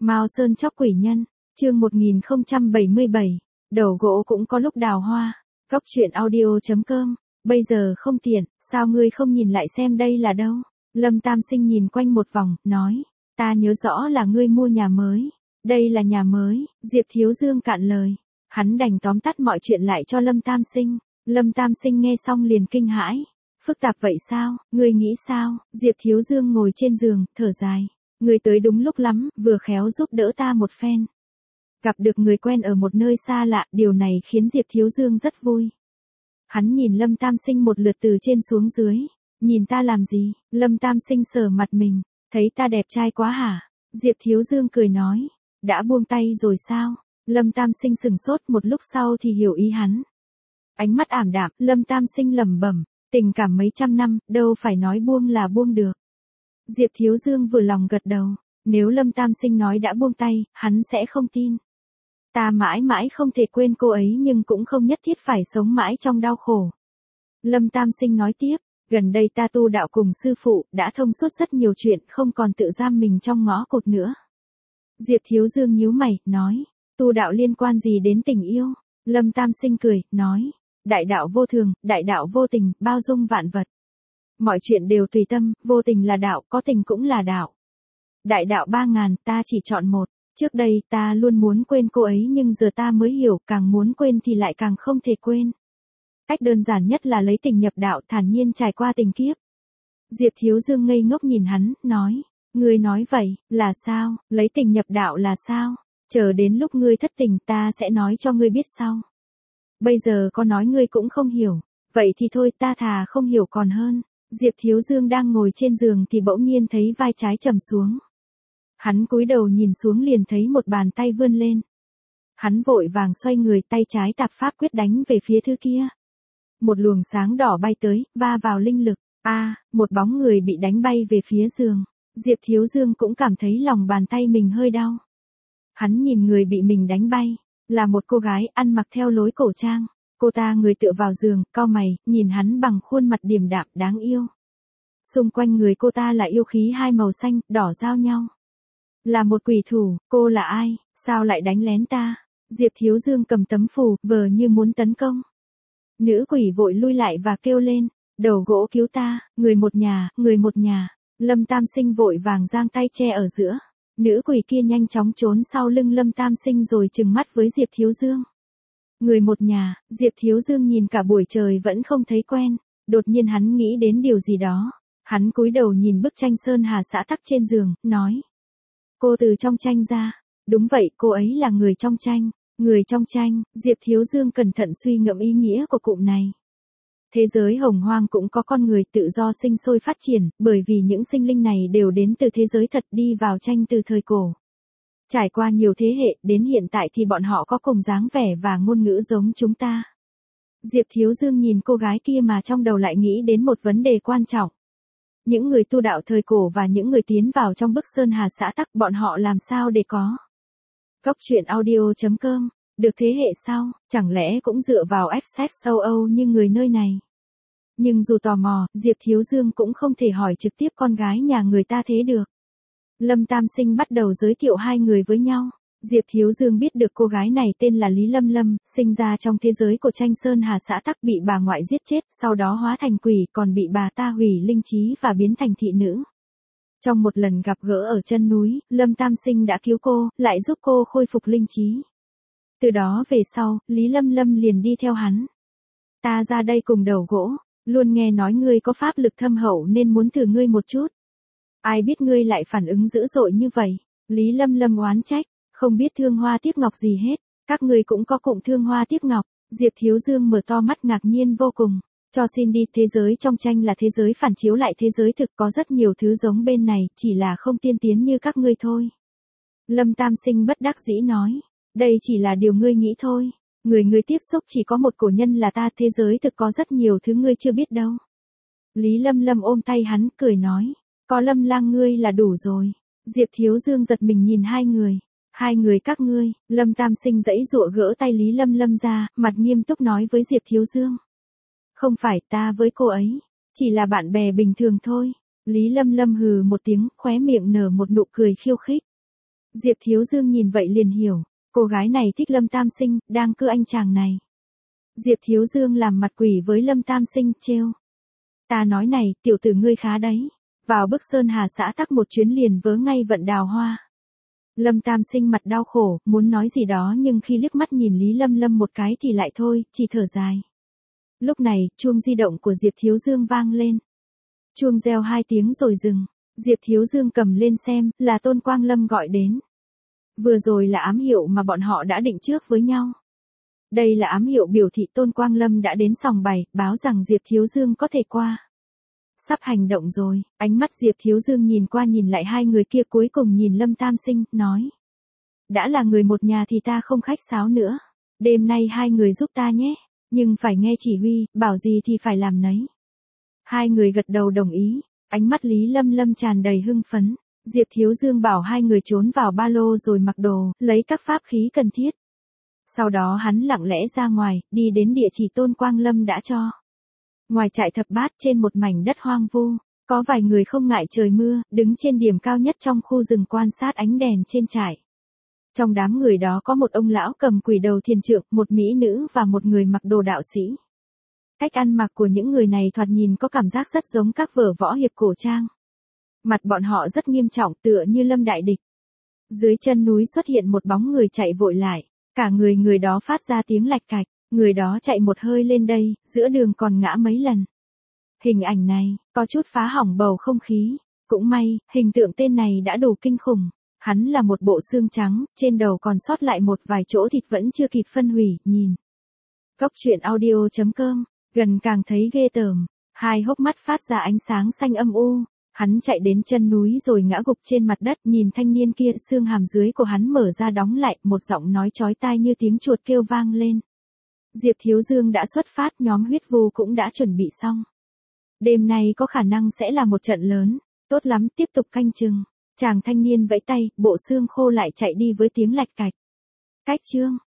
Mao Sơn chóc quỷ nhân, chương 1077, đầu gỗ cũng có lúc đào hoa. Góc truyện audio.com, bây giờ không tiện, sao ngươi không nhìn lại xem đây là đâu? Lâm Tam Sinh nhìn quanh một vòng, nói, ta nhớ rõ là ngươi mua nhà mới. Đây là nhà mới, Diệp Thiếu Dương cạn lời. Hắn đành tóm tắt mọi chuyện lại cho Lâm Tam Sinh. Lâm Tam Sinh nghe xong liền kinh hãi. Phức tạp vậy sao, ngươi nghĩ sao? Diệp Thiếu Dương ngồi trên giường, thở dài. Ngươi tới đúng lúc lắm, vừa khéo giúp đỡ ta một phen. Gặp được người quen ở một nơi xa lạ, điều này khiến Diệp Thiếu Dương rất vui. Hắn nhìn Lâm Tam Sinh một lượt từ trên xuống dưới. Nhìn ta làm gì? Lâm Tam Sinh sờ mặt mình, thấy ta đẹp trai quá hả? Diệp Thiếu Dương cười nói, đã buông tay rồi sao? Lâm Tam Sinh sừng sốt một lúc sau thì hiểu ý hắn. Ánh mắt ảm đạm, Lâm Tam Sinh lẩm bẩm, tình cảm mấy trăm năm, đâu phải nói buông là buông được. Diệp Thiếu Dương vừa lòng gật đầu, nếu Lâm Tam Sinh nói đã buông tay, hắn sẽ không tin. Ta mãi mãi không thể quên cô ấy nhưng cũng không nhất thiết phải sống mãi trong đau khổ. Lâm Tam Sinh nói tiếp, gần đây ta tu đạo cùng sư phụ, đã thông suốt rất nhiều chuyện, không còn tự giam mình trong ngõ cụt nữa. Diệp Thiếu Dương nhíu mày, nói, tu đạo liên quan gì đến tình yêu? Lâm Tam Sinh cười, nói, đại đạo vô thường, đại đạo vô tình, bao dung vạn vật. Mọi chuyện đều tùy tâm, vô tình là đạo, có tình cũng là đạo. Đại đạo 3000, ta chỉ chọn một. Trước đây ta luôn muốn quên cô ấy nhưng giờ ta mới hiểu, càng muốn quên thì lại càng không thể quên. Cách đơn giản nhất là lấy tình nhập đạo, thản nhiên trải qua tình kiếp. Diệp Thiếu Dương ngây ngốc nhìn hắn, nói, ngươi nói vậy, là sao, lấy tình nhập đạo là sao? Chờ đến lúc ngươi thất tình ta sẽ nói cho ngươi biết sau. Bây giờ có nói ngươi cũng không hiểu, vậy thì thôi ta thà không hiểu còn hơn. Diệp Thiếu Dương đang ngồi trên giường thì bỗng nhiên thấy vai trái trầm xuống. Hắn cúi đầu nhìn xuống liền thấy một bàn tay vươn lên. Hắn vội vàng xoay người, tay trái tạp pháp quyết đánh về phía thứ kia. Một luồng sáng đỏ bay tới, va vào linh lực. Một bóng người bị đánh bay về phía giường. Diệp Thiếu Dương cũng cảm thấy lòng bàn tay mình hơi đau. Hắn nhìn người bị mình đánh bay, là một cô gái ăn mặc theo lối cổ trang. Cô ta người tựa vào giường, cau mày, nhìn hắn bằng khuôn mặt điềm đạm đáng yêu. Xung quanh người cô ta là yêu khí hai màu xanh, đỏ giao nhau. Là một quỷ thủ, cô là ai, sao lại đánh lén ta? Diệp Thiếu Dương cầm tấm phù, vờ như muốn tấn công. Nữ quỷ vội lui lại và kêu lên, đầu gỗ cứu ta, người một nhà, người một nhà. Lâm Tam Sinh vội vàng giang tay che ở giữa. Nữ quỷ kia nhanh chóng trốn sau lưng Lâm Tam Sinh rồi trừng mắt với Diệp Thiếu Dương. Người một nhà, Diệp Thiếu Dương nhìn cả buổi trời vẫn không thấy quen, đột nhiên hắn nghĩ đến điều gì đó. Hắn cúi đầu nhìn bức tranh sơn hà xã tắc trên giường, nói. Cô từ trong tranh ra. Đúng vậy, cô ấy là người trong tranh. Người trong tranh, Diệp Thiếu Dương cẩn thận suy ngẫm ý nghĩa của cụm này. Thế giới hồng hoang cũng có con người tự do sinh sôi phát triển, bởi vì những sinh linh này đều đến từ thế giới thật đi vào tranh từ thời cổ. Trải qua nhiều thế hệ, đến hiện tại thì bọn họ có cùng dáng vẻ và ngôn ngữ giống chúng ta. Diệp Thiếu Dương nhìn cô gái kia mà trong đầu lại nghĩ đến một vấn đề quan trọng. Những người tu đạo thời cổ và những người tiến vào trong bức sơn hà xã tắc, bọn họ làm sao để có? Góc truyện audio.com, được thế hệ sau, chẳng lẽ cũng dựa vào Access châu Âu như người nơi này? Nhưng dù tò mò, Diệp Thiếu Dương cũng không thể hỏi trực tiếp con gái nhà người ta thế được. Lâm Tam Sinh bắt đầu giới thiệu hai người với nhau. Diệp Thiếu Dương biết được cô gái này tên là Lý Lâm Lâm, sinh ra trong thế giới của tranh sơn hà xã tắc, bị bà ngoại giết chết, sau đó hóa thành quỷ, còn bị bà ta hủy linh trí và biến thành thị nữ. Trong một lần gặp gỡ ở chân núi, Lâm Tam Sinh đã cứu cô, lại giúp cô khôi phục linh trí. Từ đó về sau, Lý Lâm Lâm liền đi theo hắn. Ta ra đây cùng đầu gỗ, luôn nghe nói ngươi có pháp lực thâm hậu nên muốn thử ngươi một chút. Ai biết ngươi lại phản ứng dữ dội như vậy? Lý Lâm Lâm oán trách, không biết thương hoa tiếc ngọc gì hết, các ngươi cũng có cụm thương hoa tiếc ngọc. Diệp Thiếu Dương mở to mắt ngạc nhiên vô cùng. Cho xin đi, thế giới trong tranh là thế giới phản chiếu lại thế giới thực, có rất nhiều thứ giống bên này, chỉ là không tiên tiến như các ngươi thôi. Lâm Tam Sinh bất đắc dĩ nói, đây chỉ là điều ngươi nghĩ thôi. Người tiếp xúc chỉ có một cổ nhân là ta, thế giới thực có rất nhiều thứ ngươi chưa biết đâu. Lý Lâm Lâm ôm tay hắn, cười nói, có Lâm lang ngươi là đủ rồi. Diệp Thiếu Dương giật mình nhìn hai người. Hai người các ngươi, Lâm Tam Sinh giãy giụa gỡ tay Lý Lâm Lâm ra, mặt nghiêm túc nói với Diệp Thiếu Dương. Không phải, ta với cô ấy, chỉ là bạn bè bình thường thôi. Lý Lâm Lâm hừ một tiếng, khóe miệng nở một nụ cười khiêu khích. Diệp Thiếu Dương nhìn vậy liền hiểu, cô gái này thích Lâm Tam Sinh, đang cưa anh chàng này. Diệp Thiếu Dương làm mặt quỷ với Lâm Tam Sinh, trêu. Ta nói này, tiểu tử ngươi khá đấy. Vào bức Sơn Hà xã tắc một chuyến liền vớ ngay vận đào hoa. Lâm Tam Sinh mặt đau khổ, muốn nói gì đó nhưng khi liếc mắt nhìn Lý Lâm Lâm một cái thì lại thôi, chỉ thở dài. Lúc này, chuông di động của Diệp Thiếu Dương vang lên. Chuông reo 2 tiếng rồi dừng. Diệp Thiếu Dương cầm lên xem, là Tôn Quang Lâm gọi đến. Vừa rồi là ám hiệu mà bọn họ đã định trước với nhau. Đây là ám hiệu biểu thị Tôn Quang Lâm đã đến sòng bày, báo rằng Diệp Thiếu Dương có thể qua. Sắp hành động rồi, ánh mắt Diệp Thiếu Dương nhìn qua nhìn lại hai người kia cuối cùng nhìn Lâm Tam Sinh, nói. Đã là người một nhà thì ta không khách sáo nữa. Đêm nay hai người giúp ta nhé, nhưng phải nghe chỉ huy, bảo gì thì phải làm nấy. Hai người gật đầu đồng ý, ánh mắt Lý Lâm Lâm tràn đầy hưng phấn. Diệp Thiếu Dương bảo hai người trốn vào ba lô rồi mặc đồ, lấy các pháp khí cần thiết. Sau đó hắn lặng lẽ ra ngoài, đi đến địa chỉ Tôn Quang Lâm đã cho. Ngoài trại thập bát trên một mảnh đất hoang vu, có vài người không ngại trời mưa, đứng trên điểm cao nhất trong khu rừng quan sát ánh đèn trên trại. Trong đám người đó có một ông lão cầm quỷ đầu thiền trượng, một mỹ nữ và một người mặc đồ đạo sĩ. Cách ăn mặc của những người này thoạt nhìn có cảm giác rất giống các vở võ hiệp cổ trang. Mặt bọn họ rất nghiêm trọng tựa như lâm đại địch. Dưới chân núi xuất hiện một bóng người chạy vội lại, cả người đó phát ra tiếng lạch cạch, người đó chạy một hơi lên đây, giữa đường còn ngã mấy lần. Hình ảnh này, có chút phá hỏng bầu không khí, cũng may, hình tượng tên này đã đủ kinh khủng. Hắn là một bộ xương trắng, trên đầu còn sót lại một vài chỗ thịt vẫn chưa kịp phân hủy, nhìn. Cốc truyện audio.com, gần càng thấy ghê tởm, hai hốc mắt phát ra ánh sáng xanh âm u. Hắn chạy đến chân núi rồi ngã gục trên mặt đất, nhìn thanh niên kia, xương hàm dưới của hắn mở ra đóng lại, một giọng nói chói tai như tiếng chuột kêu vang lên. Diệp Thiếu Dương đã xuất phát, nhóm huyết vu cũng đã chuẩn bị xong. Đêm nay có khả năng sẽ là một trận lớn, tốt lắm, tiếp tục canh chừng. Chàng thanh niên vẫy tay, bộ xương khô lại chạy đi với tiếng lạch cạch. Cách chương